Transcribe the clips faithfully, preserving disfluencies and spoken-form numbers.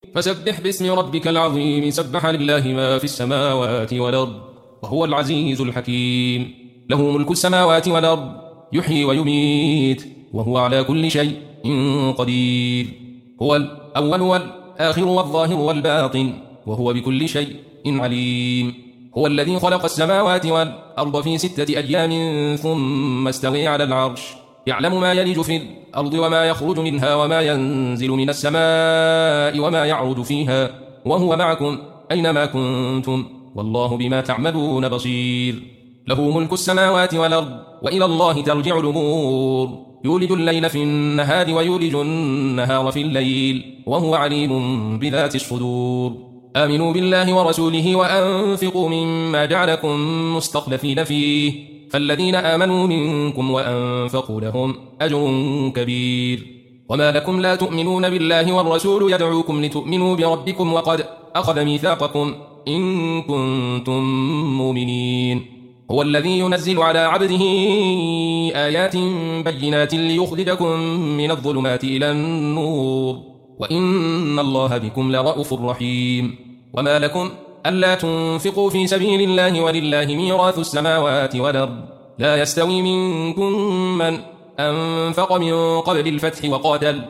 فسبح باسم ربك العظيم. سبح لله ما في السماوات والأرض وهو العزيز الحكيم. له ملك السماوات والأرض يحيي ويميت وهو على كل شيء قدير. هو الأول والآخر والظاهر والباطن وهو بكل شيء عليم. هو الذي خلق السماوات والأرض في ستة أيام ثم استوى على العرش. يعلم ما يلج في الأرض وما يخرج منها وما ينزل من السماء وما يعرج فيها وهو معكم أينما كنتم والله بما تعملون بصير. له ملك السماوات والأرض وإلى الله ترجع الأمور. يولج الليل في النهار ويولج النهار في الليل وهو عليم بذات الصدور. آمنوا بالله ورسوله وأنفقوا مما جعلكم مستخلفين فيه فالذين آمنوا منكم وأنفقوا لهم أجر كبير. وما لكم لا تؤمنون بالله والرسول يدعوكم لتؤمنوا بربكم وقد أخذ ميثاقكم إن كنتم مؤمنين. هو الذي ينزل على عبده آيات بينات ليخرجكم من الظلمات إلى النور وإن الله بكم لرءوف رحيم. وما لكم ألا تنفقوا في سبيل الله ولله ميراث السماوات والأرض لا يستوي منكم من أنفق من قبل الفتح وقاتل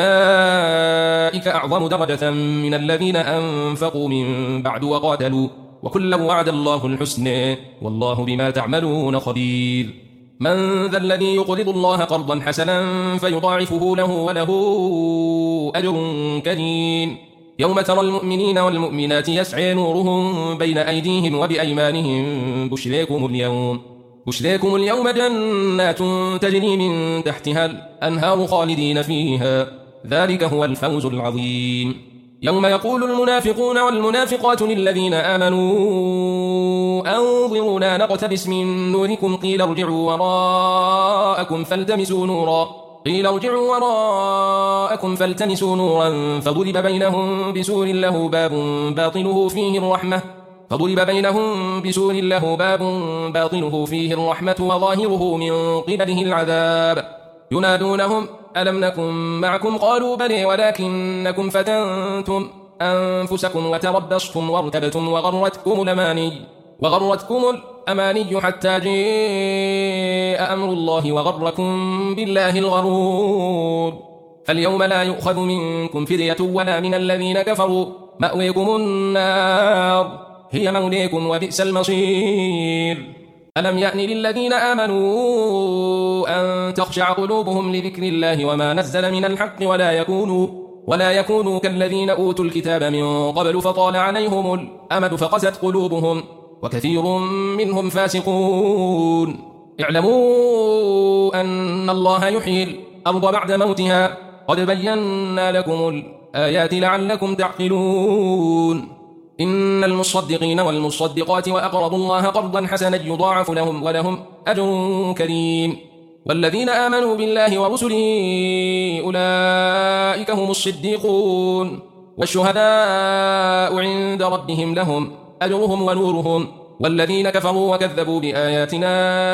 أولئك أعظم درجة من الذين أنفقوا من بعد وقاتلوا وكلا وعد الله الحسنى والله بما تعملون خبير. من ذا الذي يقرض الله قرضا حسنا فيضاعفه له وله أجر كريم. يوم ترى المؤمنين والمؤمنات يسعى نورهم بين أيديهم وبأيمانهم بشريكم اليوم بشريكم اليوم جنات تجري من تحتها الأنهار خالدين فيها ذلك هو الفوز العظيم. يوم يقول المنافقون والمنافقات للذين آمنوا أنظرونا نقتبس من نوركم قيل ارجعوا وراءكم فالتمسوا نورا قيل ارجعوا وراءكم فالتمسوا نورا فضرب بينهم بسور له باب باطنه فيه الرحمة فضرب بينهم بسور له باب باطنه فيه الرحمة وظاهره من قبله العذاب. ينادونهم ألم نكن معكم قالوا بلى ولكنكم فتنتم أنفسكم وتربصتم وارتبتم وغرتكم الأماني وغرتكم الأماني حتى جاء أمر الله وغركم بالله الغرور. فاليوم لا يؤخذ منكم فدية ولا من الذين كفروا مأويكم النار هي موليكم وبئس المصير. ألم يأن للذين آمنوا أن تخشع قلوبهم لذكر الله وما نزل من الحق ولا يكونوا ولا يكونوا كالذين أوتوا الكتاب من قبل فطال عليهم الأمد فقست قلوبهم وكثير منهم فاسقون. اعلموا أن الله يحيي الأرض بعد موتها قد بينا لكم الآيات لعلكم تعقلون. إن المصدقين والمصدقات وأقرضوا الله قرضا حسنا يضاعف لهم ولهم أجر كريم. والذين آمنوا بالله ورسله أولئك هم الصديقون والشهداء عند ربهم لهم أجرهم ونورهم. والذين كفروا وكذبوا بآياتنا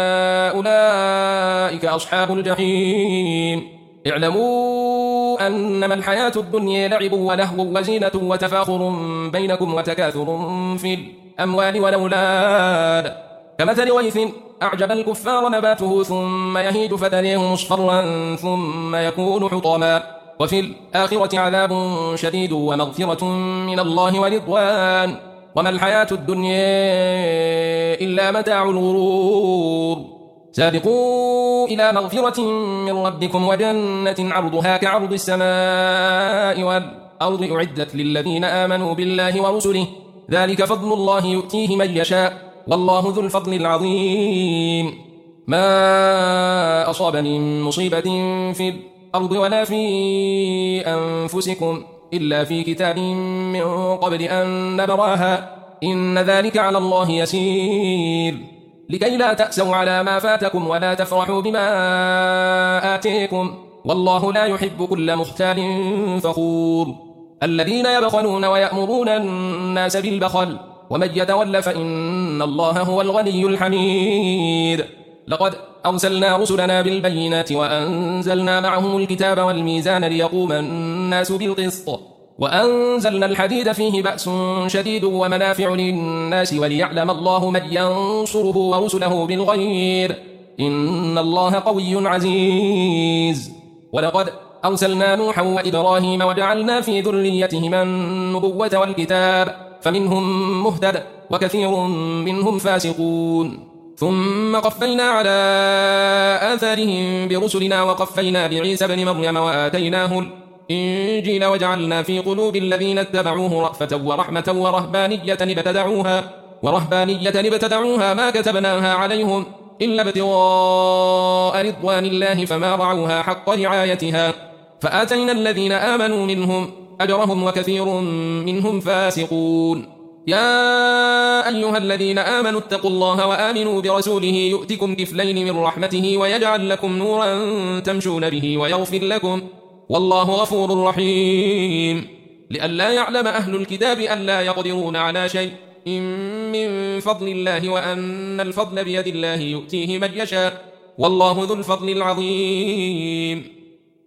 أولئك أصحاب الجحيم. اعلموا أنما الحياة الدنيا لعب ولهو وزينة وتفاخر بينكم وتكاثر في الأموال والأولاد كمثل غيث أعجب الكفار نباته ثم يهيج فتريه مصفرا ثم يكون حطاما وفي الآخرة عذاب شديد ومغفرة من الله ورضوان وما الحياة الدنيا إلا متاع الغرور. سابقوا إلى مغفرة من ربكم وجنة عرضها كعرض السماء والأرض أعدت للذين آمنوا بالله ورسله ذلك فضل الله يؤتيه من يشاء والله ذو الفضل العظيم. ما أصاب من مصيبة في الأرض ولا في أنفسكم إلا في كتاب من قبل أن نبراها إن ذلك على الله يسير. لكي لا تأسوا على ما فاتكم ولا تفرحوا بما آتيكم والله لا يحب كل مختال فخور. الذين يبخلون ويأمرون الناس بالبخل ومن يتول فإن الله هو الغني الحميد. لقد أرسلنا رسلنا بالبينات وأنزلنا معهم الكتاب والميزان ليقوم الناس بالقسط وأنزلنا الحديد فيه بأس شديد ومنافع للناس وليعلم الله من ينصره ورسله بالغيب إن الله قوي عزيز. ولقد أرسلنا نوحا وإبراهيم وجعلنا في ذريتهما النبوة والكتاب فمنهم مهتد وكثير منهم فاسقون. ثم قفينا على آثارهم برسلنا وقفينا بعيسى بن مريم وآتيناه الإنجيل وجعلنا في قلوب الذين اتبعوه رأفة ورحمة ورهبانية ابتدعوها ورهبانية ابتدعوها ما كتبناها عليهم إلا ابتغاء رضوان الله فما رعوها حق رعايتها فآتينا الذين آمنوا منهم أجرهم وكثير منهم فاسقون. يا أيها الذين آمنوا اتقوا الله وآمنوا برسوله يؤتكم كفلين من رحمته ويجعل لكم نورا تمشون به ويغفر لكم والله غفور رحيم. لئلا يعلم أهل الكتاب ألا يقدرون على شيء من فضل الله وأن الفضل بيد الله يؤتيه من يشاء والله ذو الفضل العظيم.